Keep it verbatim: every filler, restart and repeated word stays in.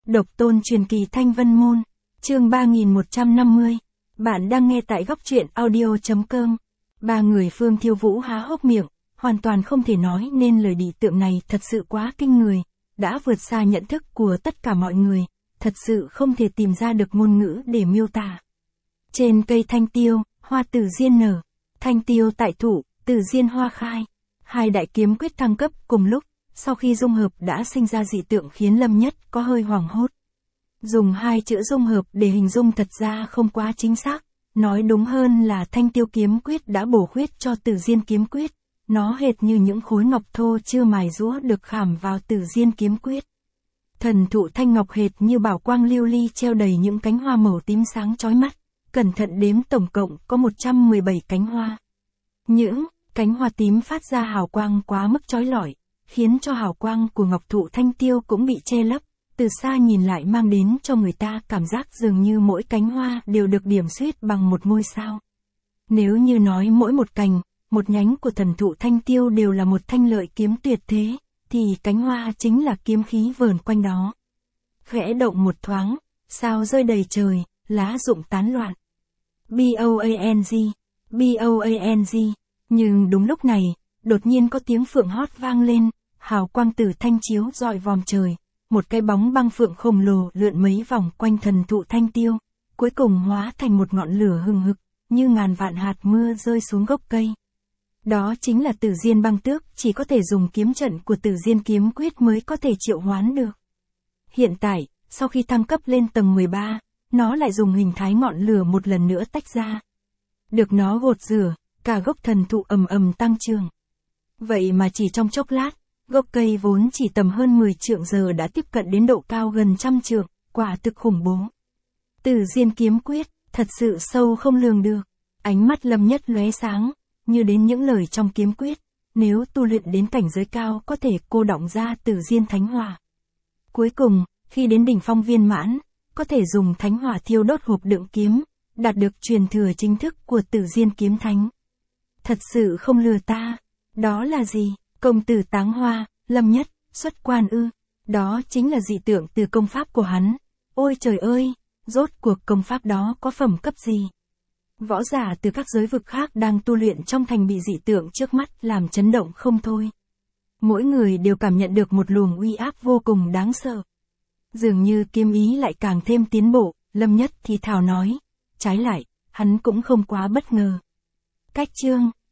Độc tôn truyền kỳ Thanh Vân Môn, chương ba nghìn một trăm năm mươi. Bạn đang nghe tại góc truyện audio.com. Ba người Phương Thiêu Vũ há hốc miệng, hoàn toàn không thể nói nên lời. Dị tượng này thật sự quá kinh người, đã vượt xa nhận thức của tất cả mọi người, thật sự không thể tìm ra được ngôn ngữ để miêu tả. Trên cây thanh tiêu, hoa tử diên nở, thanh tiêu tại thụ, tử diên hoa khai. Hai đại kiếm quyết thăng cấp cùng lúc, sau khi dung hợp đã sinh ra dị tượng khiến Lâm Nhất có hơi hoảng hốt. Dùng hai chữ dung hợp để hình dung thật ra không quá chính xác, nói đúng hơn là thanh tiêu kiếm quyết đã bổ khuyết cho tử diên kiếm quyết, nó hệt như những khối ngọc thô chưa mài rũa được khảm vào tử diên kiếm quyết. Thần thụ thanh ngọc hệt như bảo quang lưu ly treo đầy những cánh hoa màu tím sáng chói mắt, cẩn thận đếm tổng cộng có một trăm mười bảy cánh hoa. Những cánh hoa tím phát ra hào quang quá mức chói lọi, khiến cho hào quang của ngọc thụ thanh tiêu cũng bị che lấp, từ xa nhìn lại mang đến cho người ta cảm giác dường như mỗi cánh hoa đều được điểm xuyết bằng một ngôi sao. Nếu như nói mỗi một cành, một nhánh của thần thụ thanh tiêu đều là một thanh lợi kiếm tuyệt thế, thì cánh hoa chính là kiếm khí vờn quanh đó. Khẽ động một thoáng, sao rơi đầy trời, lá rụng tán loạn. Boang, boang, nhưng đúng lúc này, đột nhiên có tiếng phượng hót vang lên, hào quang tử thanh chiếu rọi vòm trời, một cái bóng băng phượng khổng lồ lượn mấy vòng quanh thần thụ thanh tiêu, cuối cùng hóa thành một ngọn lửa hừng hực, như ngàn vạn hạt mưa rơi xuống gốc cây. Đó chính là Tử Diên băng tước, chỉ có thể dùng kiếm trận của Tử Diên kiếm quyết mới có thể triệu hoán được. Hiện tại, sau khi thăng cấp lên tầng mười ba, nó lại dùng hình thái ngọn lửa một lần nữa tách ra. Được nó gột rửa, cả gốc thần thụ ầm ầm tăng trưởng. Vậy mà chỉ trong chốc lát, gốc cây vốn chỉ tầm hơn mười trượng giờ đã tiếp cận đến độ cao gần trăm trượng, quả thực khủng bố. Tử Diên kiếm quyết, thật sự sâu không lường được. Ánh mắt Lâm Nhất lóe sáng, như đến những lời trong kiếm quyết, nếu tu luyện đến cảnh giới cao có thể cô đọng ra Tử Diên thánh hỏa. Cuối cùng, khi đến đỉnh phong viên mãn, có thể dùng thánh hỏa thiêu đốt hộp đựng kiếm, đạt được truyền thừa chính thức của Tử Diên kiếm thánh. Thật sự không lừa ta. Đó là gì? Công tử táng hoa, Lâm Nhất, xuất quan ư? Đó chính là dị tượng từ công pháp của hắn. Ôi trời ơi, rốt cuộc công pháp đó có phẩm cấp gì? Võ giả từ các giới vực khác đang tu luyện trong thành bị dị tượng trước mắt làm chấn động không thôi. Mỗi người đều cảm nhận được một luồng uy áp vô cùng đáng sợ. Dường như kiếm ý lại càng thêm tiến bộ, Lâm Nhất thì thào nói. Trái lại, hắn cũng không quá bất ngờ. Cách chương